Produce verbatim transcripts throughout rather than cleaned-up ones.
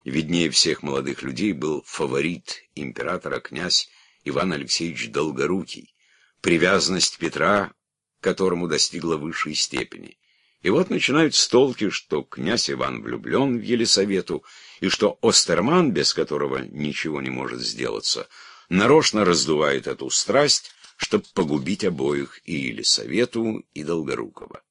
Виднее всех молодых людей был фаворит императора князь Иван Алексеевич Долгорукий, привязанность Петра к которому достигла высшей степени. И вот начинаются толки, что князь Иван влюблен в Елисавету, и что Остерман, без которого ничего не может сделаться, нарочно раздувает эту страсть, чтобы погубить обоих, и Елисавету, и Долгорукова.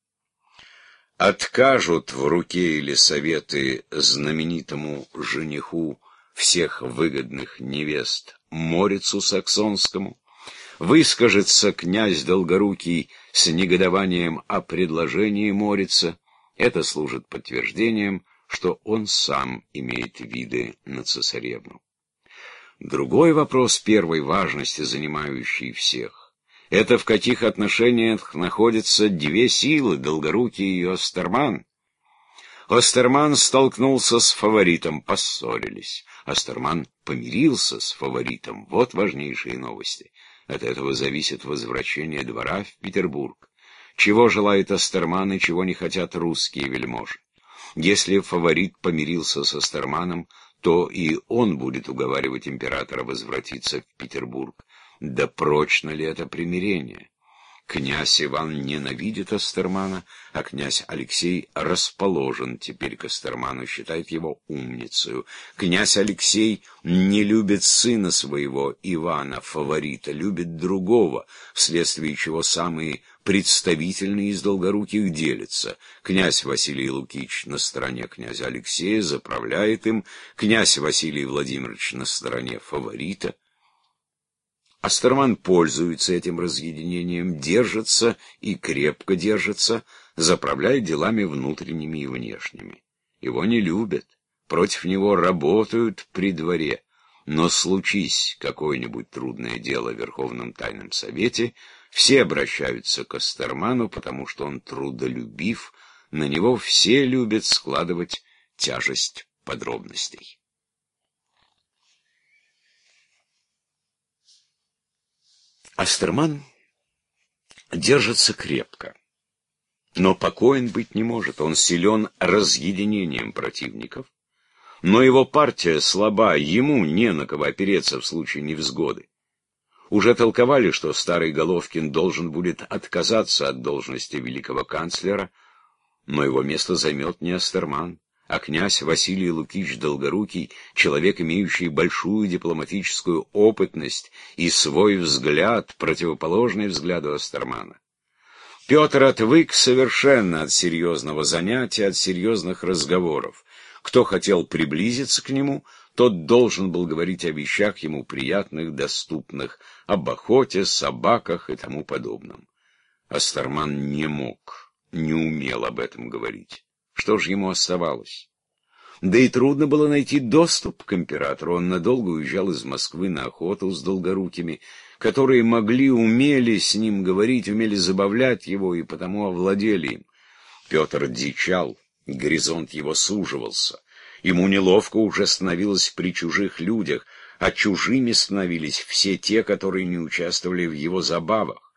Откажут в руке Елисаветы знаменитому жениху всех выгодных невест Морицу Саксонскому, выскажется князь Долгорукий с негодованием о предложении Морица, это служит подтверждением, что он сам имеет виды на цесаревну. Другой вопрос первой важности, занимающий всех, это в каких отношениях находятся две силы, Долгорукий и Остерман. Остерман столкнулся с фаворитом, поссорились. Остерман помирился с фаворитом. Вот важнейшие новости. От этого зависит возвращение двора в Петербург. Чего желает Остерман и чего не хотят русские вельможи. Если фаворит помирился с Остерманом, то и он будет уговаривать императора возвратиться в Петербург. Да прочно ли это примирение? Князь Иван ненавидит Остермана, а князь Алексей расположен теперь к Остерману, считает его умницею. Князь Алексей не любит сына своего, Ивана, фаворита, любит другого, вследствие чего самые представительные из Долгоруких делятся. Князь Василий Лукич на стороне князя Алексея, заправляет им, князь Василий Владимирович на стороне фаворита. Остерман пользуется этим разъединением, держится и крепко держится, заправляет делами внутренними и внешними. Его не любят, против него работают при дворе, но случись какое-нибудь трудное дело в Верховном Тайном Совете, все обращаются к Остерману, потому что он трудолюбив, на него все любят складывать тяжесть подробностей. Остерман держится крепко, но покоен быть не может. Он силен разъединением противников, но его партия слаба, ему не на кого опереться в случае невзгоды. Уже толковали, что старый Головкин должен будет отказаться от должности великого канцлера, но его место займет не Остерман, а князь Василий Лукич Долгорукий, человек, имеющий большую дипломатическую опытность и свой взгляд, противоположный взгляду Остермана. Петр отвык совершенно от серьезного занятия, от серьезных разговоров. Кто хотел приблизиться к нему, тот должен был говорить о вещах ему приятных, доступных, об охоте, собаках и тому подобном. Остерман не мог, не умел об этом говорить. Что же ему оставалось? Да и трудно было найти доступ к императору. Он надолго уезжал из Москвы на охоту с Долгорукими, которые могли, умели с ним говорить, умели забавлять его и потому овладели им. Петр дичал, горизонт его суживался. Ему неловко уже становилось при чужих людях, а чужими становились все те, которые не участвовали в его забавах.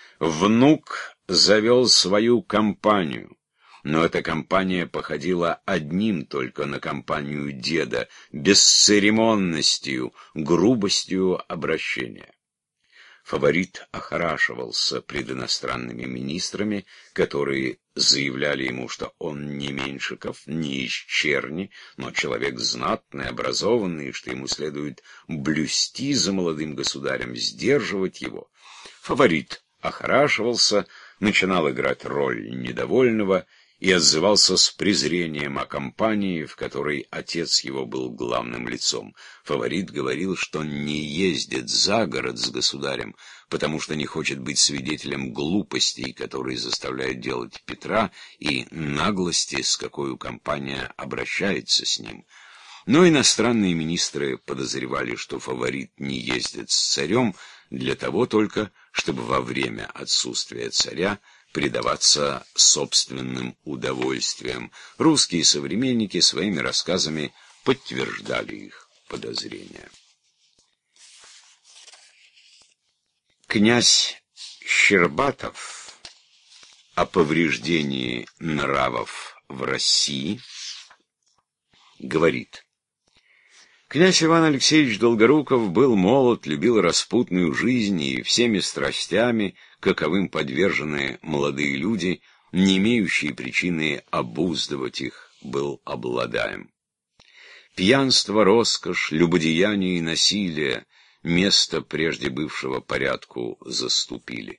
Внук завел свою компанию. Но эта компания походила одним только на компанию деда, бесцеремонностью, грубостью обращения. Фаворит охорашивался пред иностранными министрами, которые заявляли ему, что он не Меньшиков, не из черни, но человек знатный, образованный, что ему следует блюсти за молодым государем, сдерживать его. Фаворит охорашивался, начинал играть роль недовольного и отзывался с презрением о компании, в которой отец его был главным лицом. Фаворит говорил, что не ездит за город с государем, потому что не хочет быть свидетелем глупостей, которые заставляют делать Петра, и наглости, с какой компания обращается с ним. Но иностранные министры подозревали, что фаворит не ездит с царем для того только, чтобы во время отсутствия царя предаваться собственным удовольствиям. Русские современники своими рассказами подтверждали их подозрения. Князь Щербатов о повреждении нравов в России говорит: Князь Иван Алексеевич Долгоруков был молод, любил распутную жизнь и всеми страстями, каковым подвержены молодые люди, не имеющие причины обуздывать их, был обладаем. Пьянство, роскошь, любодеяние и насилие место прежде бывшего порядку заступили.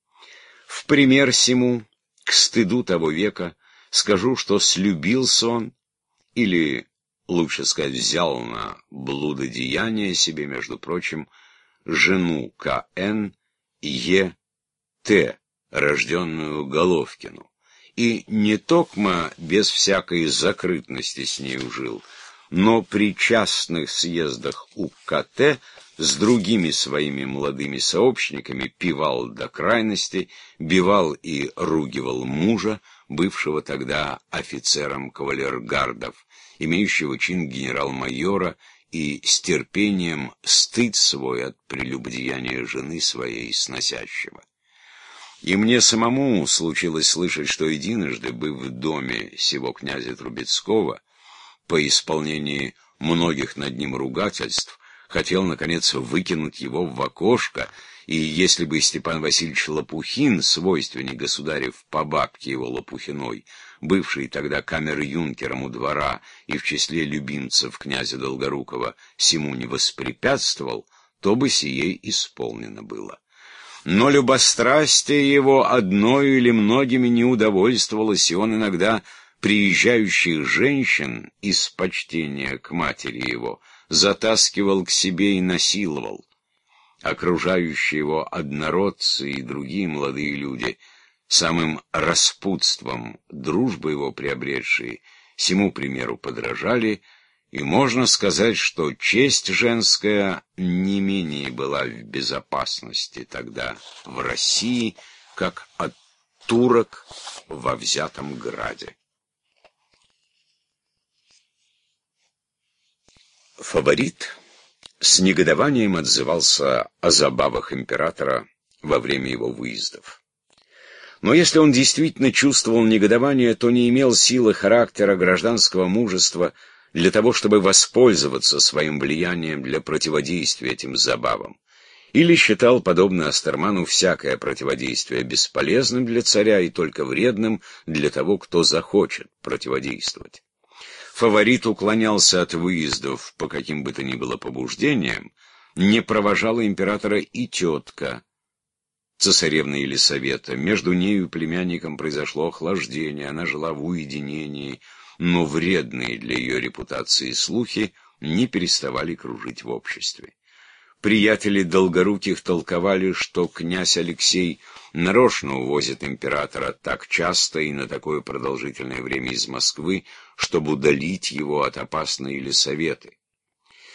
В пример сему, к стыду того века, скажу, что слюбился он, или, лучше сказать, взял на блудодеяние себе, между прочим, жену К Н Е Т, рожденную Головкину, и не токмо без всякой закрытности с нею жил, но при частных съездах у К Т с другими своими молодыми сообщниками пивал до крайности, бивал и ругивал мужа, бывшего тогда офицером кавалергардов, имеющего чин генерал-майора, и с терпением стыд свой от прелюбодеяния жены своей сносящего. И мне самому случилось слышать, что единожды, быв в доме сего князя Трубецкого, по исполнении многих над ним ругательств, хотел, наконец, выкинуть его в окошко, и если бы Степан Васильевич Лопухин, свойственник государев по бабке его Лопухиной, бывший тогда камер-юнкером у двора и в числе любимцев князя Долгорукова, сему не воспрепятствовал, то бы сие исполнено было. Но любострастие его одною или многими не удовольствовалось, и он иногда приезжающих женщин из почтения к матери его затаскивал к себе и насиловал. Окружающие его однородцы и другие молодые люди, самым распутством дружбы его приобретшие, сему примеру подражали, и можно сказать, что честь женская не менее была в безопасности тогда в России, как от турок во взятом граде. Фаворит с негодованием отзывался о забавах императора во время его выездов. Но если он действительно чувствовал негодование, то не имел силы характера, гражданского мужества для того, чтобы воспользоваться своим влиянием для противодействия этим забавам. Или считал, подобно Астерману, всякое противодействие бесполезным для царя и только вредным для того, кто захочет противодействовать. Фаворит уклонялся от выездов по каким бы то ни было побуждениям, не провожала императора и тетка, цесаревна Елисавета. Между нею и племянником произошло охлаждение, она жила в уединении, но вредные для ее репутации слухи не переставали кружить в обществе. Приятели Долгоруких толковали, что князь Алексей нарочно увозит императора так часто и на такое продолжительное время из Москвы, чтобы удалить его от опасной Елисаветы.